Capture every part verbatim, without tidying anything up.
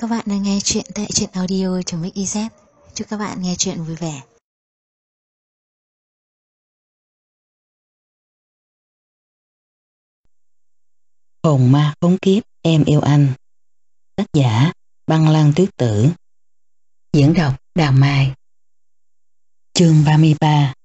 Các bạn đang nghe chuyện tại truyện audio.mix.iz. Chúc các bạn nghe chuyện vui vẻ. Hồn ma khốn kiếp em yêu anh. Tác giả Băng Lan Tuyết Tử. Diễn đọc Đào Mai. Chương ba mươi ba.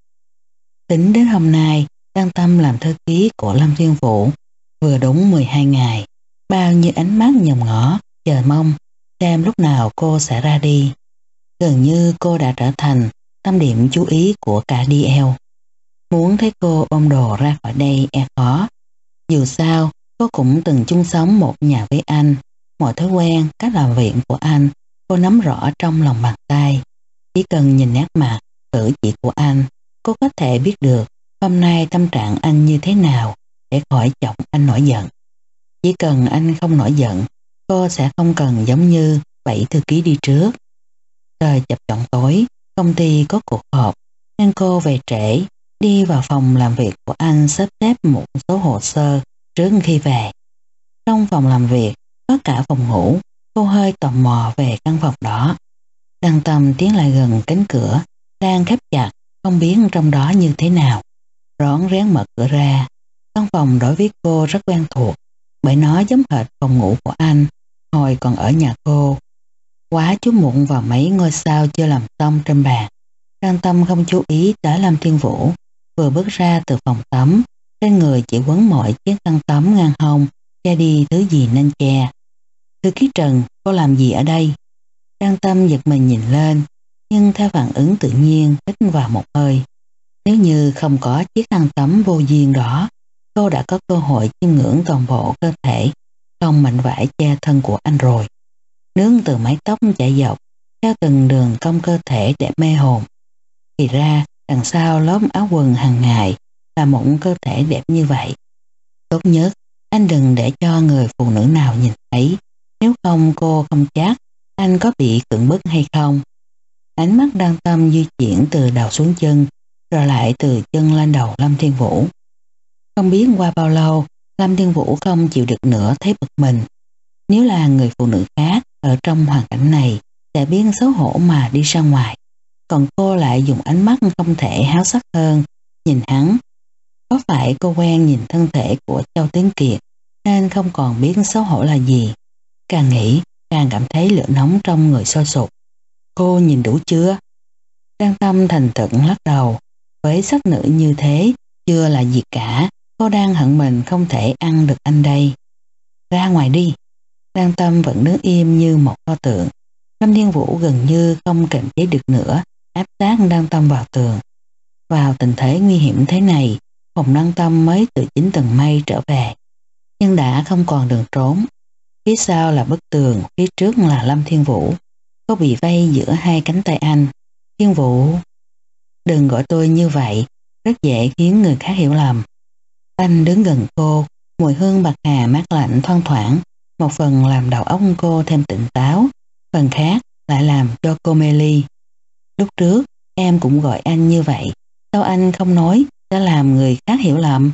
Tính đến hôm nay, Đăng Tâm làm thư ký của Lâm Thiên Vũ vừa đúng mười hai ngày. Bao nhiêu ánh mắt nhòm ngó, chờ mong xem lúc nào cô sẽ ra đi. Gần như cô đã trở thành tâm điểm chú ý của cả đê lờ. Muốn thấy cô ôm đồ ra khỏi đây e khó. Dù sao, cô cũng từng chung sống một nhà với anh. Mọi thói quen, cách làm việc của anh, cô nắm rõ trong lòng bàn tay. Chỉ cần nhìn nét mặt, cử chỉ của anh, cô có thể biết được hôm nay tâm trạng anh như thế nào để khỏi chọc anh nổi giận. Chỉ cần anh không nổi giận, cô sẽ không cần giống như bảy thư ký đi trước. Trời chập chọn tối, công ty có cuộc họp, nên cô về trễ, đi vào phòng làm việc của anh sắp xếp một số hồ sơ trước khi về. Trong phòng làm việc, có cả phòng ngủ, cô hơi tò mò về căn phòng đó. Đăng Tâm tiến lại gần cánh cửa, đang khép chặt, không biết trong đó như thế nào. Rón rén mở cửa ra. Căn phòng đối với cô rất quen thuộc, bởi nó giống hệt phòng ngủ của anh, hồi còn ở nhà cô. Quá chú mụn vào mấy ngôi sao chưa làm xong trên bàn. Đăng Tâm không chú ý tới Lâm Thiên Vũ, vừa bước ra từ phòng tắm, trên người chỉ quấn mọi chiếc khăn tắm ngang hông, che đi thứ gì nên che. Thư ký Trần, cô làm gì ở đây? Đăng Tâm giật mình nhìn lên, nhưng theo phản ứng tự nhiên hít vào một hơi. Nếu như không có chiếc khăn tắm vô duyên đó, cô đã có cơ hội chiêm ngưỡng toàn bộ cơ thể, không mảnh vải che thân của anh rồi. Nướng từ mái tóc chạy dọc, theo từng đường cong cơ thể đẹp mê hồn. Thì ra, đằng sau lớp áo quần hàng ngày là một cơ thể đẹp như vậy. Tốt nhất, anh đừng để cho người phụ nữ nào nhìn thấy, nếu không cô không chắc anh có bị cưỡng bức hay không. Ánh mắt Đăng Tâm di chuyển từ đầu xuống chân, rồi lại từ chân lên đầu Lâm Thiên Vũ. Không biết qua bao lâu, Lâm Thiên Vũ không chịu được nữa thấy bực mình. Nếu là người phụ nữ khác ở trong hoàn cảnh này sẽ biết xấu hổ mà đi ra ngoài. Còn cô lại dùng ánh mắt không thể háo sắc hơn, nhìn hắn. Có phải cô quen nhìn thân thể của Châu Tiến Kiệt nên không còn biết xấu hổ là gì? Càng nghĩ, càng cảm thấy lửa nóng trong người sôi sục. Cô nhìn đủ chưa? Đăng Tâm thành thực lắc đầu. Với sắc nữ như thế, chưa là gì cả. Cô đang hận mình không thể ăn được anh đây. Ra ngoài đi. Đăng Tâm vẫn đứng im như một pho tượng. Lâm Thiên Vũ gần như không kiềm chế được nữa, áp sát Đăng Tâm vào tường. Vào tình thế nguy hiểm thế này, Hồng Đăng Tâm mới từ chín tầng mây trở về. Nhưng đã không còn đường trốn. Phía sau là bức tường, phía trước là Lâm Thiên Vũ. Cô bị vây giữa hai cánh tay anh. Thiên Vũ, đừng gọi tôi như vậy, rất dễ khiến người khác hiểu lầm. Anh đứng gần cô, mùi hương bạc hà mát lạnh thoang thoảng, một phần làm đầu óc cô thêm tỉnh táo, phần khác lại làm cho cô mê ly. Lúc trước, em cũng gọi anh như vậy, sao anh không nói, đã làm người khác hiểu lầm?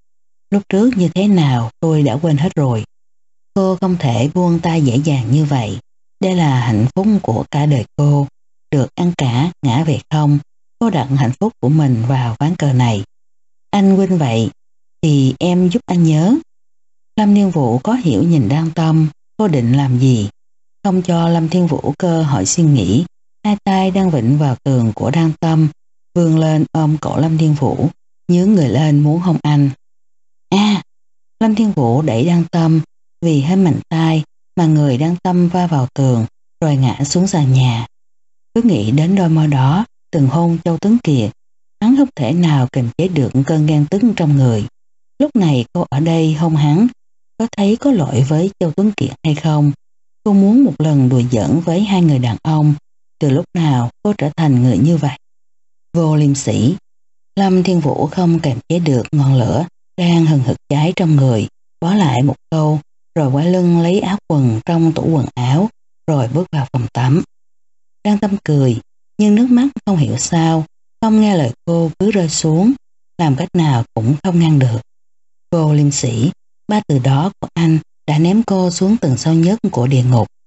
Lúc trước như thế nào tôi đã quên hết rồi. Cô không thể buông tay dễ dàng như vậy. Đây là hạnh phúc của cả đời cô. Được ăn cả, ngã về không. Cô đặt hạnh phúc của mình vào ván cờ này. Anh quên vậy, thì em giúp anh nhớ. Lâm Thiên Vũ có hiểu nhìn Đăng Tâm, cô định làm gì? Không cho Lâm Thiên Vũ cơ hội suy nghĩ. Hai tay đang vịnh vào tường của Đăng Tâm, vươn lên ôm cổ Lâm Thiên Vũ, nhướng người lên muốn hôn anh. À! Lâm Thiên Vũ đẩy Đăng Tâm, vì hơi mạnh tay mà người Đăng Tâm va vào tường rồi ngã xuống sàn nhà. Cứ nghĩ đến đôi môi đó từng hôn Châu Tuấn Kiệt, hắn không thể nào kiềm chế được cơn ghen tức trong người. Lúc này cô ở đây hôn hắn, có thấy có lỗi với Châu Tuấn Kiệt hay không? Cô muốn một lần đùa giỡn với hai người đàn ông. Từ lúc nào cô trở thành người như vậy? Vô liêm sỉ. Lâm Thiên Vũ không kiềm chế được ngọn lửa đang hừng hực cháy trong người, bó lại một câu, rồi quay lưng lấy áo quần trong tủ quần áo, rồi bước vào phòng tắm. Đăng Tâm cười, nhưng nước mắt không hiểu sao, không nghe lời cô cứ rơi xuống, làm cách nào cũng không ngăn được. Vô liêm sỉ, ba từ đó của anh đã ném cô xuống tầng sâu nhất của địa ngục.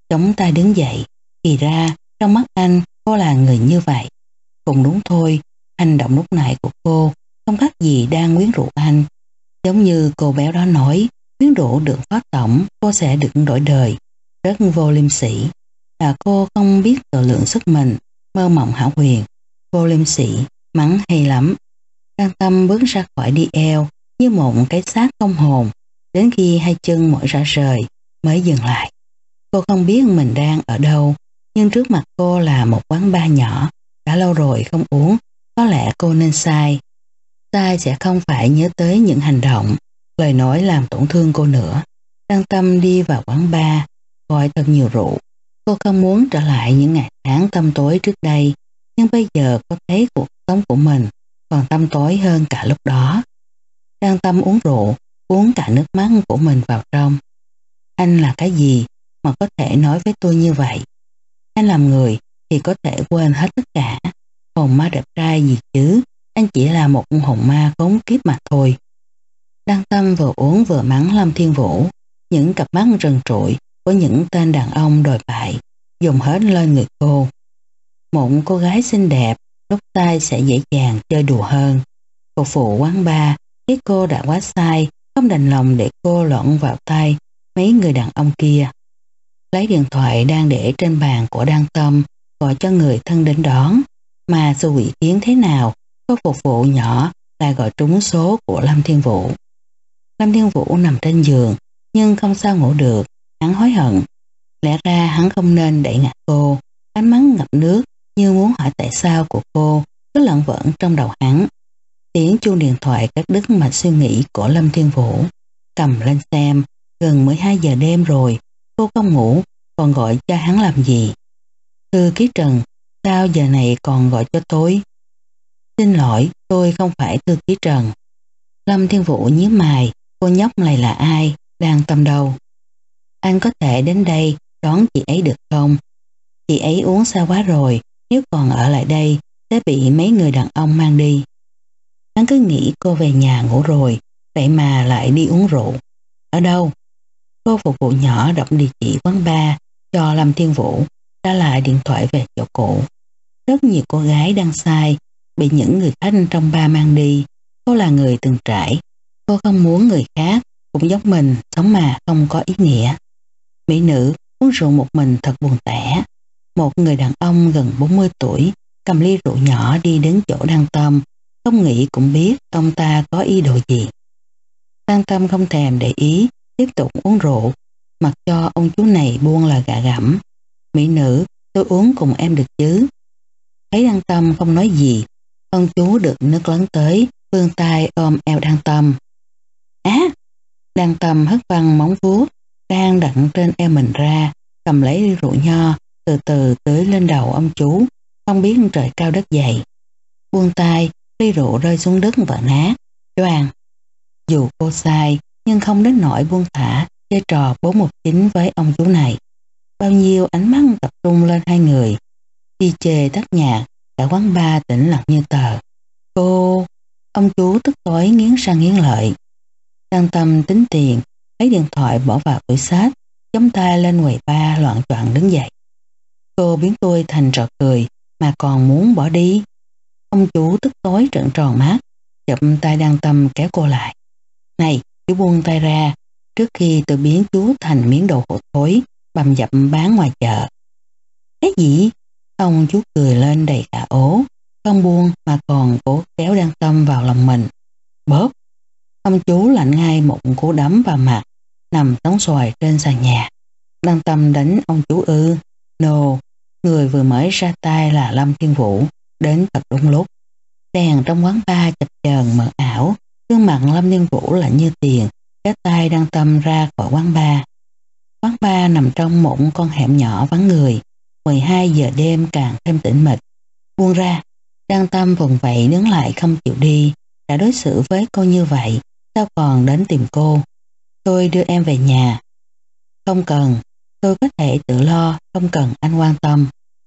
chống tay đứng dậy. Thì ra, trong mắt anh, cô là người như vậy. Cũng đúng thôi, hành động lúc nãy của cô không khác gì đang quyến rũ anh. Giống như cô béo đó nói, quyến rũ được phó tổng, cô sẽ được đổi đời. Rất vô liêm sỉ. Là cô không biết tự lượng sức mình, mơ mộng hão huyền. Vô liêm sỉ, mắng hay lắm. Trang Tâm bước ra khỏi đi eo như một cái xác không hồn, đến khi hai chân mỏi rã rời mới dừng lại. Cô không biết mình đang ở đâu, nhưng trước mặt cô là một quán bar nhỏ, đã lâu rồi không uống, có lẽ cô nên sai. Sai sẽ không phải nhớ tới những hành động, lời nói làm tổn thương cô nữa. Trang Tâm đi vào quán bar, gọi thật nhiều rượu. Cô không muốn trở lại những ngày tháng tăm tối trước đây, nhưng bây giờ cô thấy cuộc sống của mình còn tăm tối hơn cả lúc đó. Trang Tâm uống rượu, uống cả nước mắt của mình vào trong. Anh là cái gì mà có thể nói với tôi như vậy? Anh làm người thì có thể quên hết tất cả. Hồn ma đẹp trai gì chứ, anh chỉ là một hồn ma khốn kiếp mà thôi. Trang Tâm vừa uống vừa mắng Lâm Thiên Vũ, những cặp mắt rần trụi của những tên đàn ông đồi bại dùng hết lên người cô. Một cô gái xinh đẹp lúc tay sẽ dễ dàng chơi đùa hơn. Cô phụ quán bar thấy cô đã quá sai, không đành lòng để cô lẫn vào tay mấy người đàn ông kia. Lấy điện thoại đang để trên bàn của Đăng Tâm gọi cho người thân đến đón, mà sự quỷ kiến thế nào cô phục vụ nhỏ lại gọi trúng số của Lâm Thiên Vũ. Lâm Thiên Vũ nằm trên giường nhưng không sao ngủ được, hắn hối hận. Lẽ ra hắn không nên đẩy ngã cô. Ánh mắt ngập nước như muốn hỏi tại sao của cô cứ lẩn vẩn trong đầu hắn. Tiếng chuông điện thoại cắt đứt mạch suy nghĩ của Lâm Thiên Vũ. Cầm lên xem, gần mười hai giờ đêm rồi, cô không ngủ, còn gọi cho hắn làm gì? Thư ký Trần, sao giờ này còn gọi cho tôi? Xin lỗi, tôi không phải thư ký Trần. Lâm Thiên Vũ nhíu mày, cô nhóc này là ai, đang tâm đâu? Anh có thể đến đây đón chị ấy được không? Chị ấy uống xa quá rồi, nếu còn ở lại đây sẽ bị mấy người đàn ông mang đi. Hắn cứ nghĩ cô về nhà ngủ rồi, vậy mà lại đi uống rượu. Ở đâu? Cô phục vụ nhỏ đọc địa chỉ quán bar cho Lâm Thiên Vũ, trả lại điện thoại về chỗ cũ. Rất nhiều cô gái đang sai, bị những người khách trong bar mang đi. Cô là người từng trải, cô không muốn người khác cũng giống mình sống mà không có ý nghĩa. Mỹ nữ uống rượu một mình thật buồn tẻ. Một người đàn ông gần bốn mươi tuổi cầm ly rượu nhỏ đi đến chỗ Đăng Tâm, không nghĩ cũng biết ông ta có ý đồ gì. Đăng Tâm không thèm để ý, tiếp tục uống rượu, mặc cho ông chú này buông lời gạ gẫm. Mỹ nữ, tôi uống cùng em được chứ? Thấy Đăng Tâm không nói gì, ông chú được nước lớn tới, vươn tay ôm eo Đăng Tâm. Á! Đăng Tâm hất văng móng vuốt đang đặt trên eo mình ra, cầm lấy rượu nho, từ từ tưới lên đầu ông chú, không biết trời cao đất dày. Buông tay, ly rượu rơi xuống đất vỡ nát. Choàng! Dù cô sai, nhưng không đến nỗi buông thả chơi trò bốn một chín với ông chú này. Bao nhiêu ánh mắt tập trung lên hai người. Đi chê tắt nhạc, cả quán bar tĩnh lặng như tờ. Cô... Ông chú tức tối nghiến răng nghiến lợi. Đăng Tâm tính tiền, lấy điện thoại bỏ vào túi xách, chống tay lên quầy bar loạn choạng đứng dậy. Cô biến tôi thành trò cười mà còn muốn bỏ đi. Ông chú tức tối trợn tròn mắt, chụp tay Đăng Tâm kéo cô lại. Này, chú buông tay ra, trước khi tôi biến chú thành miếng đồ hổ thối, bầm dập bán ngoài chợ. Cái gì? Ông chú cười lên đầy cả ố, không buông mà còn cố kéo Đăng Tâm vào lòng mình. Bóp! Ông chú lạnh ngay một cú đấm vào mặt, nằm sóng xoài trên sàn nhà. Đăng Tâm đánh ông chú ư? No, người vừa mới ra tay là Lâm Thiên Vũ, đến thật đúng lúc. Đèn trong quán bar chập chờn mờ ảo, gương mặt Lâm Thiên Vũ lạnh như tiền, kéo tay Đăng Tâm ra khỏi quán bar. Quán bar nằm trong một con hẻm nhỏ vắng người, mười hai giờ đêm càng thêm tĩnh mịch. Buông ra, Đăng Tâm vùng vẫy đứng lại không chịu đi, đã đối xử với cô như vậy, sao còn đến tìm cô? Tôi đưa em về nhà. Không cần, tôi có thể tự lo, không cần anh quan tâm.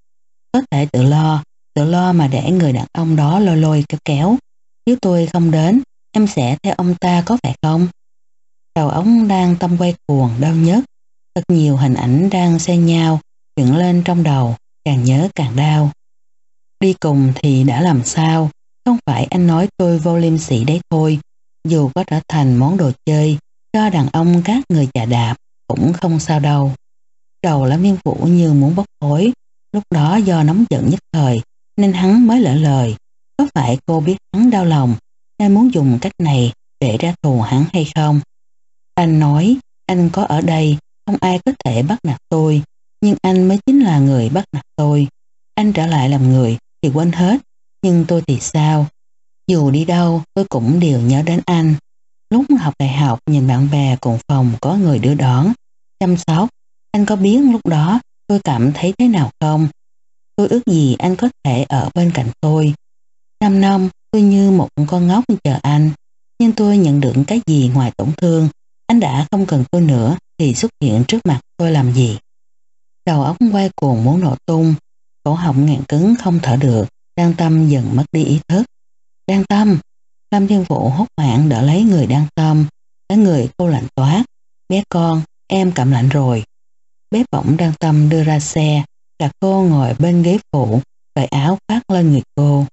Có thể tự lo, tự lo mà để người đàn ông đó lôi lôi kéo kéo. Nếu tôi không đến, em sẽ theo ông ta có phải không? Đầu óc Đăng Tâm quay cuồng đau nhức, Thật nhiều hình ảnh đang xen nhau, dựng lên trong đầu, càng nhớ càng đau. Đi cùng thì đã làm sao, không phải anh nói tôi vô liêm sỉ đấy thôi, dù có trở thành món đồ chơi cho đàn ông các người chà đạp cũng không sao đâu. Đầu Lâm Thiên Vũ như muốn bốc khói, lúc đó do nóng giận nhất thời nên hắn mới lỡ lời. Có phải cô biết hắn đau lòng nên muốn dùng cách này để trả thù hắn hay không? Anh nói, anh có ở đây, không ai có thể bắt nạt tôi, nhưng anh mới chính là người bắt nạt tôi. Anh trở lại làm người thì quên hết, nhưng tôi thì sao? Dù đi đâu tôi cũng đều nhớ đến anh. Lúc học đại học nhìn bạn bè cùng phòng có người đưa đón, chăm sóc, anh có biết lúc đó tôi cảm thấy thế nào không? Tôi ước gì anh có thể ở bên cạnh tôi. Năm năm tôi như một con ngốc chờ anh, nhưng tôi nhận được cái gì ngoài tổn thương? Anh đã không cần tôi nữa thì xuất hiện trước mặt tôi làm gì? Đầu óc quay cuồng muốn nổ tung, cổ họng nghẹn cứng không thở được. Đan Tâm dần mất đi ý thức. Đan Tâm! Lâm Thiên Vũ hốt hoảng đỡ lấy người Đan Tâm. Cả người cô lạnh toát. Bé con, em cảm lạnh rồi. Bé bỏng Đan Tâm đưa ra xe, cả cô ngồi bên ghế phụ, cởi áo khoác lên người cô.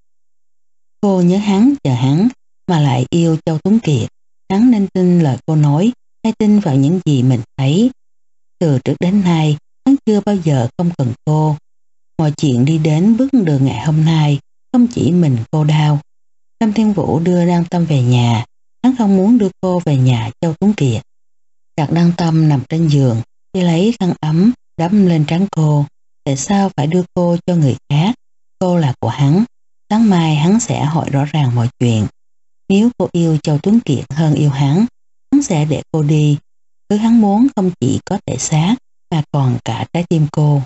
Cô nhớ hắn, chờ hắn, mà lại yêu Châu Tuấn Kiệt. Hắn nên tin lời cô nói, hay tin vào những gì mình thấy. Từ trước đến nay, hắn chưa bao giờ không cần cô. Mọi chuyện đi đến bước đường ngày hôm nay, không chỉ mình cô đau. Lâm Thiên Vũ đưa Đan Tâm về nhà, hắn không muốn đưa cô về nhà Châu Tuấn Kiệt. Đặt Đan Tâm nằm trên giường, đi lấy khăn ấm đắp lên trán cô. Tại sao phải đưa cô cho người khác? Cô là của hắn. Sáng mai hắn sẽ hỏi rõ ràng mọi chuyện. Nếu cô yêu Châu Tuấn Kiệt hơn yêu hắn, hắn sẽ để cô đi. Thứ hắn muốn không chỉ có thể xác mà còn cả trái tim cô.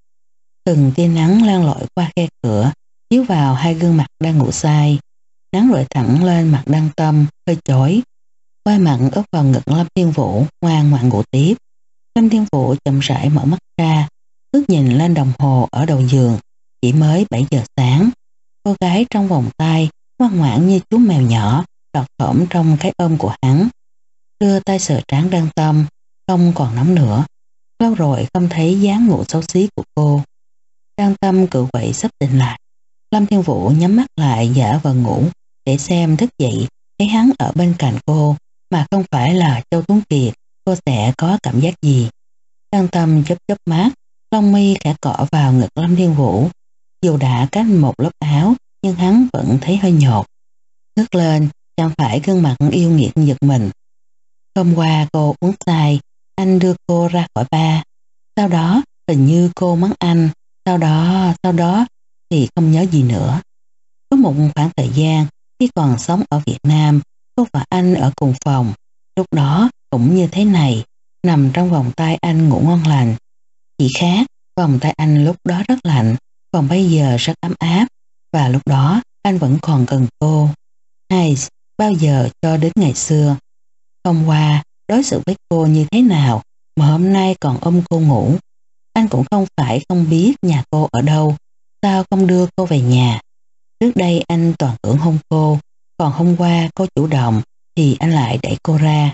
Từng tia nắng len lỏi qua khe cửa, chiếu vào hai gương mặt đang ngủ say. Nắng rọi thẳng lên mặt Đan Tâm, hơi chói. Quai mặn ướp vào ngực Lâm Thiên Vũ, ngoan ngoãn ngủ tiếp. Lâm Thiên Vũ chậm rãi mở mắt ra, ước nhìn lên đồng hồ ở đầu giường, chỉ mới bảy giờ sáng. Cô gái trong vòng tay, ngoan ngoãn như chú mèo nhỏ, đọt thỏm trong cái ôm của hắn. Đưa tay sờ trán Đan Tâm, không còn nóng nữa. Lâu rồi không thấy dáng ngủ xấu xí của cô. Đan Tâm cự quậy sắp tỉnh lại. Lâm Thiên Vũ nhắm mắt lại giả vờ ngủ, để xem thức dậy, thấy hắn ở bên cạnh cô, mà không phải là Châu Tuấn Kiệt, cô sẽ có cảm giác gì? Đan Tâm chớp chớp mắt, lông mi khẽ cọ vào ngực Lâm Thiên Vũ. Dù đã cách một lớp áo, nhưng hắn vẫn thấy hơi nhột. Ngước lên, chẳng phải gương mặt yêu nghiệt giật mình. Hôm qua cô uống say, anh đưa cô ra khỏi bar. Sau đó, hình như cô mắng anh. Sau đó, sau đó thì không nhớ gì nữa. Có một khoảng thời gian, khi còn sống ở Việt Nam, cô và anh ở cùng phòng. Lúc đó cũng như thế này, nằm trong vòng tay anh ngủ ngon lành. Chỉ khác, vòng tay anh lúc đó rất lạnh, còn bây giờ rất ấm áp. Và lúc đó, anh vẫn còn cần cô. Hay, bao giờ cho đến ngày xưa. Hôm qua, đối xử với cô như thế nào, mà hôm nay còn ôm cô ngủ. Anh cũng không phải không biết nhà cô ở đâu, sao không đưa cô về nhà. Trước đây anh toàn tưởng hôn cô, còn hôm qua cô chủ động thì anh lại đẩy cô ra.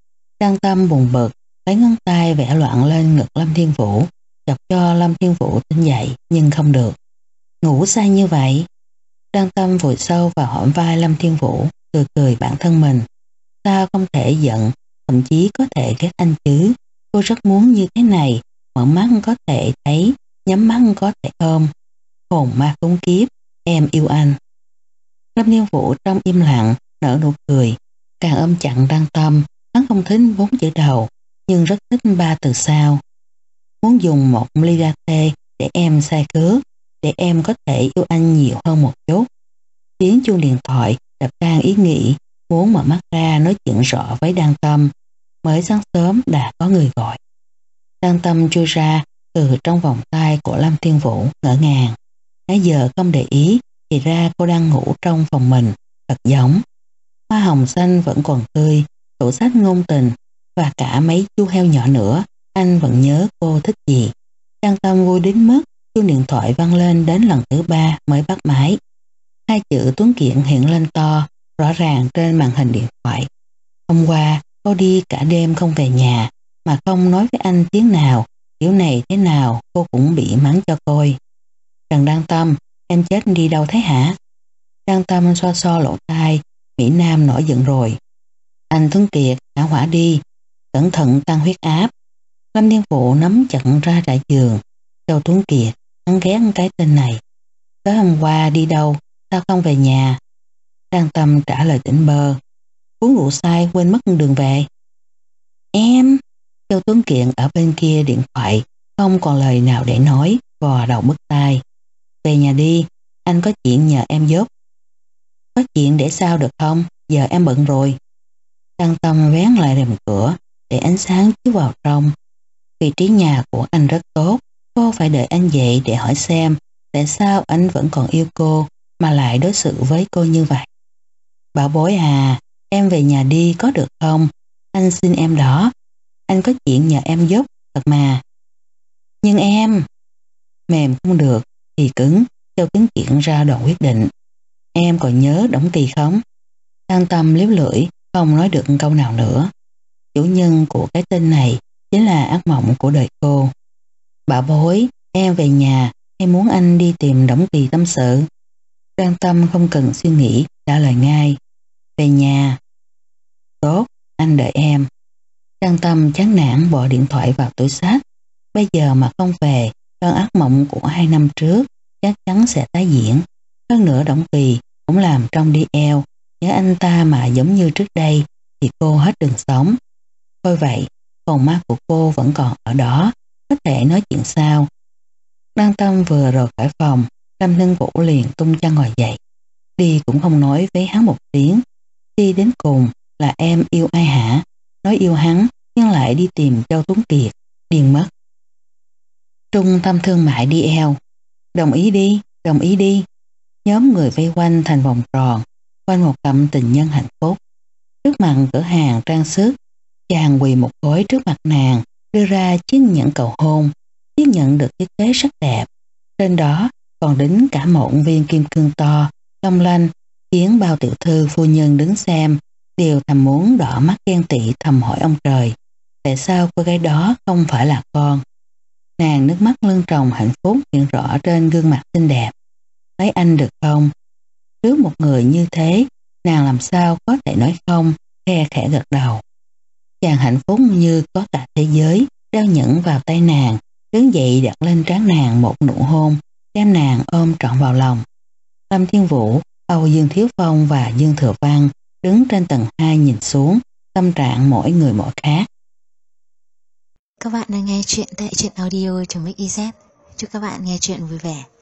Đan Tâm buồn bực, lấy ngón tay vẽ loạn lên ngực Lâm Thiên Vũ, chọc cho Lâm Thiên Vũ tỉnh dậy nhưng không được. Ngủ say như vậy. Đan Tâm vùi sâu vào hõm vai Lâm Thiên Vũ, cười cười bản thân mình. Sao không thể giận, thậm chí có thể ghét anh chứ? Cô rất muốn như thế này, mở mắt có thể thấy, nhắm mắt có thể ôm. Hồn ma khốn kiếp, em yêu anh. Lâm Thiên Vũ trong im lặng, nở nụ cười, càng ôm chặn Đan Tâm. Hắn không thích bốn chữ đầu, nhưng rất thích ba từ sau. Muốn dùng một ly latte để em say cướp, để em có thể yêu anh nhiều hơn một chút. Tiếng chuông điện thoại đập tan ý nghĩ, muốn mở mắt ra nói chuyện rõ với Đan Tâm. Mới sáng sớm đã có người gọi. Đan Tâm chui ra từ trong vòng tay của Lâm Thiên Vũ, ngỡ ngàng. Nãy giờ không để ý, thì ra cô đang ngủ trong phòng mình, thật giống. Hoa hồng xanh vẫn còn tươi, tủ sách ngôn tình và cả mấy chú heo nhỏ nữa, anh vẫn nhớ cô thích gì. Đan Tâm vui đến mức chuông điện thoại vang lên đến lần thứ ba mới bắt máy. Hai chữ Tuấn Kiệt hiện lên to, rõ ràng trên màn hình điện thoại. Hôm qua, cô đi cả đêm không về nhà, mà không nói với anh tiếng nào, kiểu này thế nào cô cũng bị mắng cho coi. Trần Đăng Tâm, em chết đi đâu thế hả? Đăng Tâm so so lỗ tai, Mỹ Nam nổi giận rồi. Anh Tuấn Kiệt, hả hỏa đi, cẩn thận tăng huyết áp. Lâm Thiên Phụ nắm chặn ra trại giường. Châu Tuấn Kiệt, hắn ghét cái tên này. Tối hôm qua đi đâu, sao không về nhà? Đăng Tâm trả lời tỉnh bơ. Uống rượu say quên mất đường về. Em, Châu Tuấn Kiệt ở bên kia điện thoại, không còn lời nào để nói, vò đầu bứt tai. Về nhà đi, anh có chuyện nhờ em giúp. Có chuyện để sao được không? Giờ em bận rồi. Đăng Tâm vén lại rèm cửa để ánh sáng chiếu vào trong. Vị trí nhà của anh rất tốt, cô phải đợi anh dậy để hỏi xem tại sao anh vẫn còn yêu cô mà lại đối xử với cô như vậy. Bảo bối à, em về nhà đi có được không? Anh xin em đó. Anh có chuyện nhờ em giúp, thật mà. Nhưng em... Mềm không được thì cứng, Châu Tuấn Kiệt ra đoạn quyết định. Em còn nhớ Đổng Kỳ không? Đăng Tâm liếu lưỡi, không nói được câu nào nữa. Chủ nhân của cái tên này chính là ác mộng của đời cô. Bảo bối, em về nhà, em muốn anh đi tìm Đổng Kỳ tâm sự. Đăng Tâm không cần suy nghĩ, trả lời ngay. Về nhà. Tốt, anh đợi em. Đăng Tâm chán nản bỏ điện thoại vào túi xách. Bây giờ mà không về, cơn ác mộng của hai năm trước chắc chắn sẽ tái diễn. Hơn nữa Đổng Kỳ cũng làm trong đi eo. Nếu anh ta mà giống như trước đây thì cô hết đường sống. Thôi vậy, hồn ma của cô vẫn còn ở đó, có thể nói chuyện sao? Đăng Tâm vừa rời khỏi phòng, Lâm Ninh Vũ liền tung chân ngồi dậy. Đi cũng không nói với hắn một tiếng. Đi đến cùng là em yêu ai hả? Nói yêu hắn nhưng lại đi tìm Châu Tuấn Kiệt, điên mất. Trung tâm thương mại đi eo. Đồng ý đi, đồng ý đi. Nhóm người vây quanh thành vòng tròn, quanh một cặp tình nhân hạnh phúc. Trước mặt cửa hàng trang sức, chàng quỳ một gối trước mặt nàng, đưa ra chiếc nhẫn cầu hôn. Chiếc nhẫn được thiết kế rất đẹp. Trên đó còn đính cả một viên kim cương to, long lanh, khiến bao tiểu thư phu nhân đứng xem đều thầm muốn đỏ mắt ghen tị thầm hỏi ông trời. Tại sao cô gái đó không phải là con? Nàng nước mắt lưng tròng hạnh phúc hiện rõ trên gương mặt xinh đẹp. Lấy anh được không? Trước một người như thế, nàng làm sao có thể nói không, khe khẽ gật đầu. Chàng hạnh phúc như có cả thế giới, đeo nhẫn vào tay nàng, đứng dậy đặt lên trán nàng một nụ hôn, đem nàng ôm trọn vào lòng. Lâm Thiên Vũ, Âu Dương Thiếu Phong và Dương Thừa Văn đứng trên tầng hai nhìn xuống, tâm trạng mỗi người mỗi khác. Các bạn đang nghe chuyện tại truyện audio.mix.iz. Chúc các bạn nghe chuyện vui vẻ.